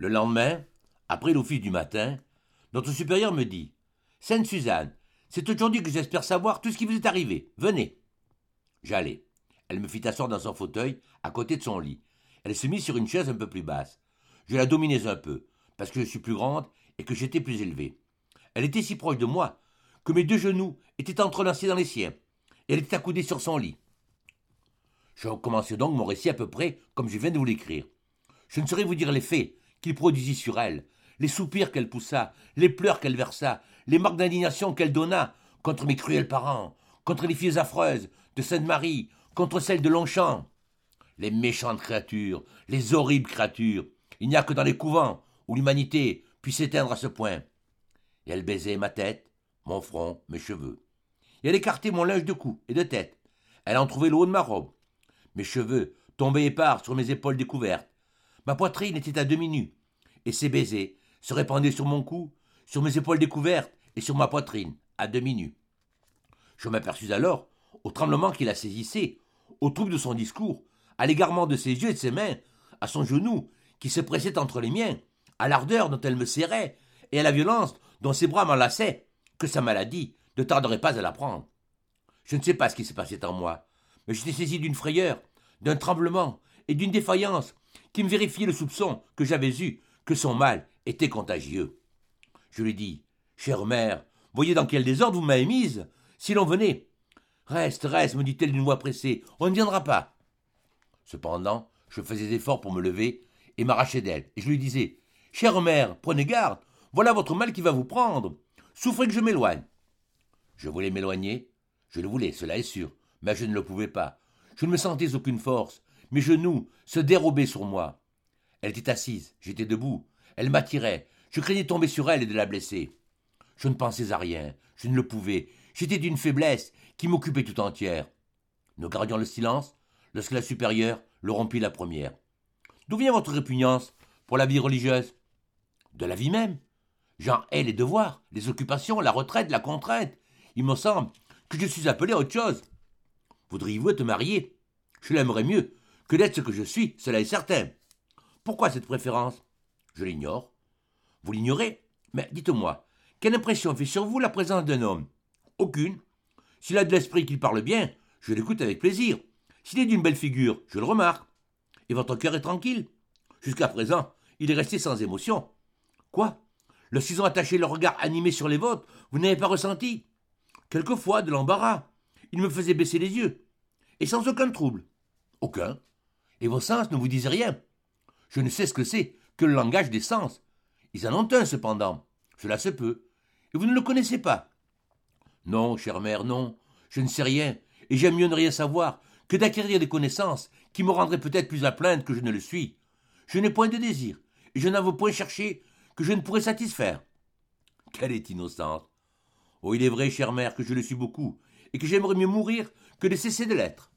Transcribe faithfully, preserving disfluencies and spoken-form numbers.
Le lendemain, après l'office du matin, notre supérieur me dit « Sainte Suzanne, c'est aujourd'hui que j'espère savoir tout ce qui vous est arrivé. Venez. » J'allai. Elle me fit asseoir dans son fauteuil, à côté de son lit. Elle se mit sur une chaise un peu plus basse. Je la dominais un peu, parce que je suis plus grande et que j'étais plus élevé. Elle était si proche de moi que mes deux genoux étaient entrelacés dans les siens, et elle était accoudée sur son lit. Je recommençai donc mon récit à peu près comme je viens de vous l'écrire. Je ne saurais vous dire les faits qu'il produisit sur elle, les soupirs qu'elle poussa, les pleurs qu'elle versa, les marques d'indignation qu'elle donna contre mes cruels parents, contre les filles affreuses de Sainte-Marie, contre celles de Longchamp. Les méchantes créatures, les horribles créatures, il n'y a que dans les couvents où l'humanité puisse s'éteindre à ce point. Et elle baisait ma tête, mon front, mes cheveux. Et elle écartait mon linge de cou et de tête. Elle en trouvait le haut de ma robe. Mes cheveux tombaient épars sur mes épaules découvertes. Ma poitrine était à demi nue, et ses baisers se répandaient sur mon cou, sur mes épaules découvertes et sur ma poitrine, à demi nue. Je m'aperçus alors, au tremblement qui la saisissait, au trouble de son discours, à l'égarement de ses yeux et de ses mains, à son genou qui se pressait entre les miens, à l'ardeur dont elle me serrait, et à la violence dont ses bras m'enlaçaient, que sa maladie ne tarderait pas à la prendre. Je ne sais pas ce qui se passait en moi, mais j'étais saisi d'une frayeur, d'un tremblement et d'une défaillance qui me vérifiait le soupçon que j'avais eu que son mal était contagieux. Je lui dis « Chère mère, voyez dans quel désordre vous m'avez mise. Si l'on venait. »« Reste, reste, me dit-elle d'une voix pressée, on ne viendra pas. » Cependant, je faisais des efforts pour me lever et m'arracher d'elle, et je lui disais « Chère mère, prenez garde, voilà votre mal qui va vous prendre. Souffrez que je m'éloigne. » Je voulais m'éloigner, je le voulais, cela est sûr, mais je ne le pouvais pas. Je ne me sentais aucune force, mes genoux se dérobaient sur moi. Elle était assise, j'étais debout, elle m'attirait, je craignais de tomber sur elle et de la blesser. Je ne pensais à rien, je ne le pouvais, j'étais d'une faiblesse qui m'occupait tout entière. Nous gardions le silence lorsque la supérieure le rompit la première. D'où vient votre répugnance pour la vie religieuse? De la vie même. J'en hais les devoirs, les occupations, la retraite, la contrainte. Il me semble que je suis appelé à autre chose. Voudriez-vous être marié? Je l'aimerais mieux que d'être ce que je suis, cela est certain. Pourquoi cette préférence? Je l'ignore. Vous l'ignorez? Mais dites-moi, quelle impression fait sur vous la présence d'un homme? Aucune. S'il a de l'esprit, qu'il parle bien, je l'écoute avec plaisir. S'il est d'une belle figure, je le remarque. Et votre cœur est tranquille? Jusqu'à présent, il est resté sans émotion. Quoi? Lorsqu'ils ont attaché leur regard animé sur les vôtres, vous n'avez pas ressenti? Quelquefois, de l'embarras. Il me faisait baisser les yeux. Et sans aucun trouble. Aucun. Et vos sens ne vous disent rien. Je ne sais ce que c'est que le langage des sens. Ils en ont un, cependant. Cela se peut. Et vous ne le connaissez pas. Non, chère mère, non. Je ne sais rien. Et j'aime mieux ne rien savoir que d'acquérir des connaissances qui me rendraient peut-être plus à plaindre que je ne le suis. Je n'ai point de désir. Et je n'en veux point chercher que je ne pourrais satisfaire. Qu'elle est innocente. Oh, il est vrai, chère mère, que je le suis beaucoup, et que j'aimerais mieux mourir que de cesser de l'être.